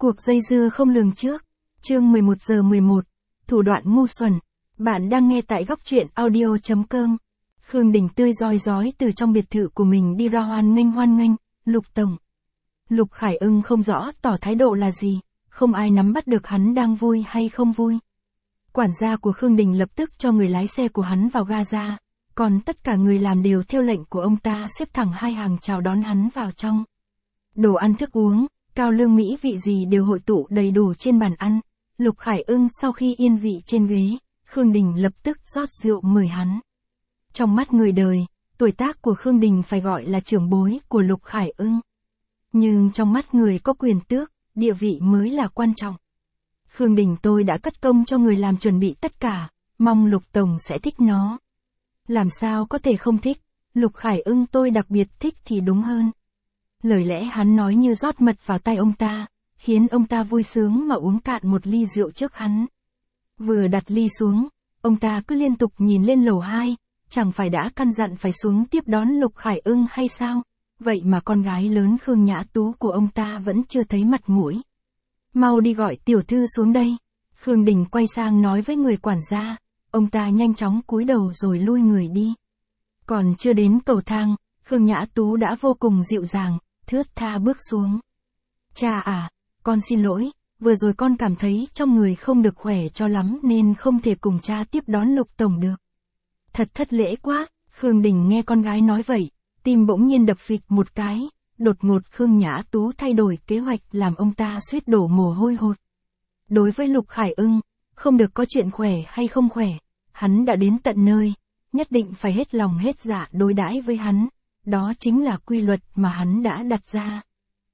Cuộc dây dưa không lường trước. Chương 11:11. Thủ đoạn ngu xuẩn. Bạn đang nghe tại góc truyện audio.com. Khương Đình tươi rói rói từ trong biệt thự của mình đi ra hoan nghênh, Lục Tổng. Lục Khải Ưng không rõ tỏ thái độ là gì, không ai nắm bắt được hắn đang vui hay không vui. Quản gia của Khương Đình lập tức cho người lái xe của hắn vào ga ra, còn tất cả người làm đều theo lệnh của ông ta xếp thẳng hai hàng chào đón hắn vào trong. Đồ ăn thức uống, cao lương mỹ vị gì đều hội tụ đầy đủ trên bàn ăn. Lục Khải Ưng sau khi yên vị trên ghế, Khương Đình lập tức rót rượu mời hắn. Trong mắt người đời, tuổi tác của Khương Đình phải gọi là trưởng bối của Lục Khải Ưng. Nhưng trong mắt người có quyền tước, địa vị mới là quan trọng. Khương Đình tôi đã cất công cho người làm chuẩn bị tất cả, mong Lục Tổng sẽ thích nó. Làm sao có thể không thích, Lục Khải Ưng tôi đặc biệt thích thì đúng hơn. Lời lẽ hắn nói như rót mật vào tay ông ta, khiến ông ta vui sướng mà uống cạn một ly rượu trước hắn. Vừa đặt ly xuống, ông ta cứ liên tục nhìn lên lầu 2, chẳng phải đã căn dặn phải xuống tiếp đón Lục Khải Ưng hay sao? Vậy mà con gái lớn Khương Nhã Tú của ông ta vẫn chưa thấy mặt mũi. Mau đi gọi tiểu thư xuống đây. Khương Đình quay sang nói với người quản gia, ông ta nhanh chóng cúi đầu rồi lui người đi. Còn chưa đến cầu thang, Khương Nhã Tú đã vô cùng dịu dàng, thướt tha bước xuống. Cha à, con xin lỗi, vừa rồi con cảm thấy trong người không được khỏe cho lắm nên không thể cùng cha tiếp đón Lục Tổng được. Thật thất lễ quá, Khương Đình nghe con gái nói vậy, tim bỗng nhiên đập phịch một cái, đột ngột Khương Nhã Tú thay đổi kế hoạch làm ông ta suýt đổ mồ hôi hột. Đối với Lục Khải Ưng, không được có chuyện khỏe hay không khỏe, hắn đã đến tận nơi, nhất định phải hết lòng hết dạ đối đãi với hắn, đó chính là quy luật mà hắn đã đặt ra.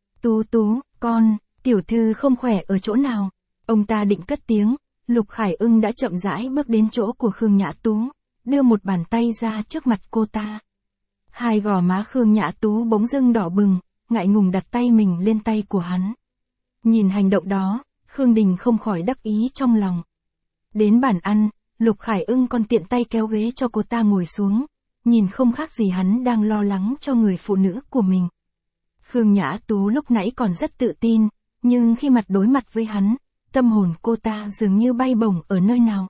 Tú, con, tiểu thư không khỏe ở chỗ nào? Ông ta định cất tiếng, Lục Khải Ưng đã chậm rãi bước đến chỗ của Khương Nhã Tú, đưa một bàn tay ra trước mặt cô ta. Hai gò má Khương Nhã Tú bỗng dưng đỏ bừng, ngại ngùng đặt tay mình lên tay của hắn. Nhìn hành động đó, Khương Đình không khỏi đắc ý trong lòng. Đến bàn ăn, Lục Khải Ưng còn tiện tay kéo ghế cho cô ta ngồi xuống, nhìn không khác gì hắn đang lo lắng cho người phụ nữ của mình. Khương Nhã Tú lúc nãy còn rất tự tin, nhưng khi mặt đối mặt với hắn, tâm hồn cô ta dường như bay bổng ở nơi nào.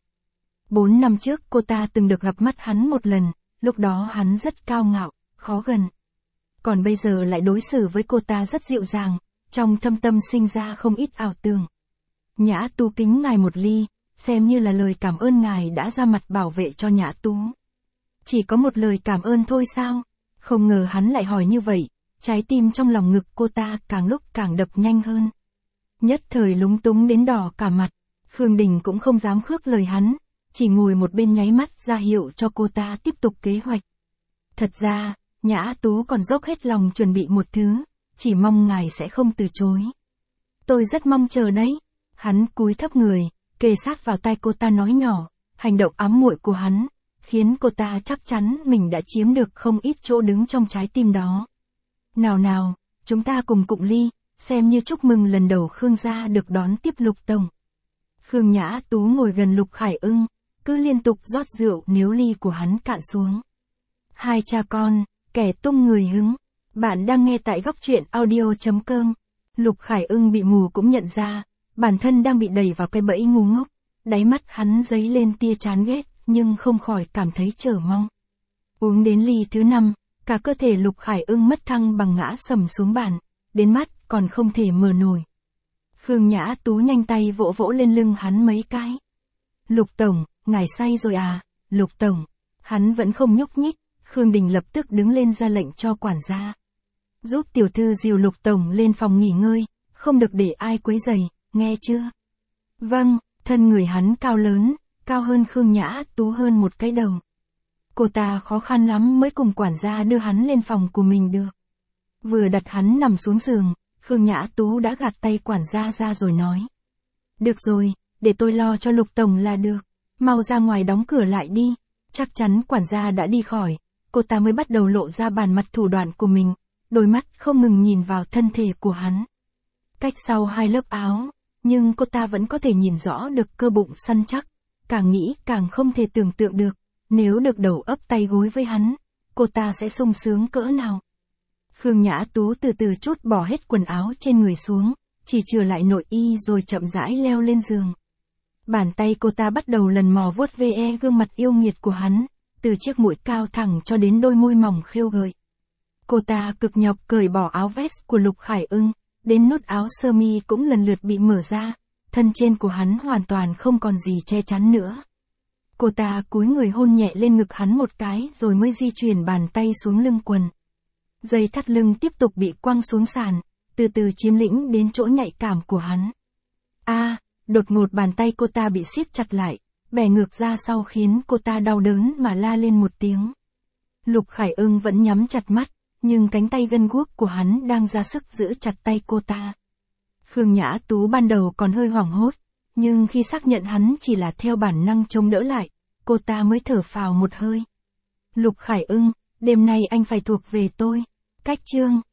4 năm trước cô ta từng được gặp mắt hắn một lần, lúc đó hắn rất cao ngạo, khó gần. Còn bây giờ lại đối xử với cô ta rất dịu dàng, trong thâm tâm sinh ra không ít ảo tưởng. Nhã Tú kính ngài một ly, xem như là lời cảm ơn ngài đã ra mặt bảo vệ cho Nhã Tú. Chỉ có một lời cảm ơn thôi sao? Không ngờ hắn lại hỏi như vậy, trái tim trong lòng ngực cô ta càng lúc càng đập nhanh hơn. Nhất thời lúng túng đến đỏ cả mặt, Khương Đình cũng không dám khước lời hắn, chỉ ngồi một bên nháy mắt ra hiệu cho cô ta tiếp tục kế hoạch. Thật ra, Nhã Tú còn dốc hết lòng chuẩn bị một thứ, chỉ mong ngài sẽ không từ chối. Tôi rất mong chờ đấy. Hắn cúi thấp người, kề sát vào tai cô ta nói nhỏ, hành động ám muội của hắn, khiến cô ta chắc chắn mình đã chiếm được không ít chỗ đứng trong trái tim đó. Nào, chúng ta cùng cụng ly, xem như chúc mừng lần đầu Khương gia được đón tiếp Lục Tổng. Khương Nhã Tú ngồi gần Lục Khải Ưng, cứ liên tục rót rượu nếu ly của hắn cạn xuống. Hai cha con, kẻ tung người hứng. Bạn đang nghe tại góc truyện audio.com. Lục Khải Ưng bị mù cũng nhận ra, bản thân đang bị đẩy vào cái bẫy ngu ngốc. Đáy mắt hắn dấy lên tia chán ghét, nhưng không khỏi cảm thấy chờ mong. Uống đến ly thứ 5, cả cơ thể Lục Khải Ưng mất thăng bằng ngã sầm xuống bàn, đến mắt còn không thể mở nổi. Khương Nhã Tú nhanh tay vỗ vỗ lên lưng hắn mấy cái. Lục Tổng, ngài say rồi à? Lục Tổng, hắn vẫn không nhúc nhích. Khương Đình lập tức đứng lên ra lệnh cho quản gia. Giúp tiểu thư dìu Lục Tổng lên phòng nghỉ ngơi, không được để ai quấy rầy, nghe chưa? Vâng, thân người hắn cao lớn, cao hơn Khương Nhã Tú hơn một cái đầu. Cô ta khó khăn lắm mới cùng quản gia đưa hắn lên phòng của mình được. Vừa đặt hắn nằm xuống giường, Khương Nhã Tú đã gạt tay quản gia ra rồi nói. Được rồi, để tôi lo cho Lục Tổng là được, mau ra ngoài đóng cửa lại đi. Chắc chắn quản gia đã đi khỏi, cô ta mới bắt đầu lộ ra bản mặt thủ đoạn của mình, đôi mắt không ngừng nhìn vào thân thể của hắn. Cách sau 2 lớp áo, nhưng cô ta vẫn có thể nhìn rõ được cơ bụng săn chắc, càng nghĩ càng không thể tưởng tượng được, nếu được đầu ấp tay gối với hắn, cô ta sẽ sung sướng cỡ nào. Khương Nhã Tú từ từ trút bỏ hết quần áo trên người xuống, chỉ chừa lại nội y rồi chậm rãi leo lên giường. Bàn tay cô ta bắt đầu lần mò vuốt ve gương mặt yêu nghiệt của hắn, từ chiếc mũi cao thẳng cho đến đôi môi mỏng khêu gợi. Cô ta cực nhọc cởi bỏ áo vest của Lục Khải Ưng, đến nút áo sơ mi cũng lần lượt bị mở ra, thân trên của hắn hoàn toàn không còn gì che chắn nữa. Cô ta cúi người hôn nhẹ lên ngực hắn một cái rồi mới di chuyển bàn tay xuống lưng quần. Dây thắt lưng tiếp tục bị quăng xuống sàn, từ từ chiếm lĩnh đến chỗ nhạy cảm của hắn. Đột ngột bàn tay cô ta bị siết chặt lại, bẻ ngược ra sau khiến cô ta đau đớn mà la lên một tiếng. Lục Khải Ưng vẫn nhắm chặt mắt, nhưng cánh tay gân guốc của hắn đang ra sức giữ chặt tay cô ta. Khương Nhã Tú ban đầu còn hơi hoảng hốt, nhưng khi xác nhận hắn chỉ là theo bản năng chống đỡ lại, cô ta mới thở phào một hơi. Lục Khải Ưng, đêm nay anh phải thuộc về tôi. Cách chương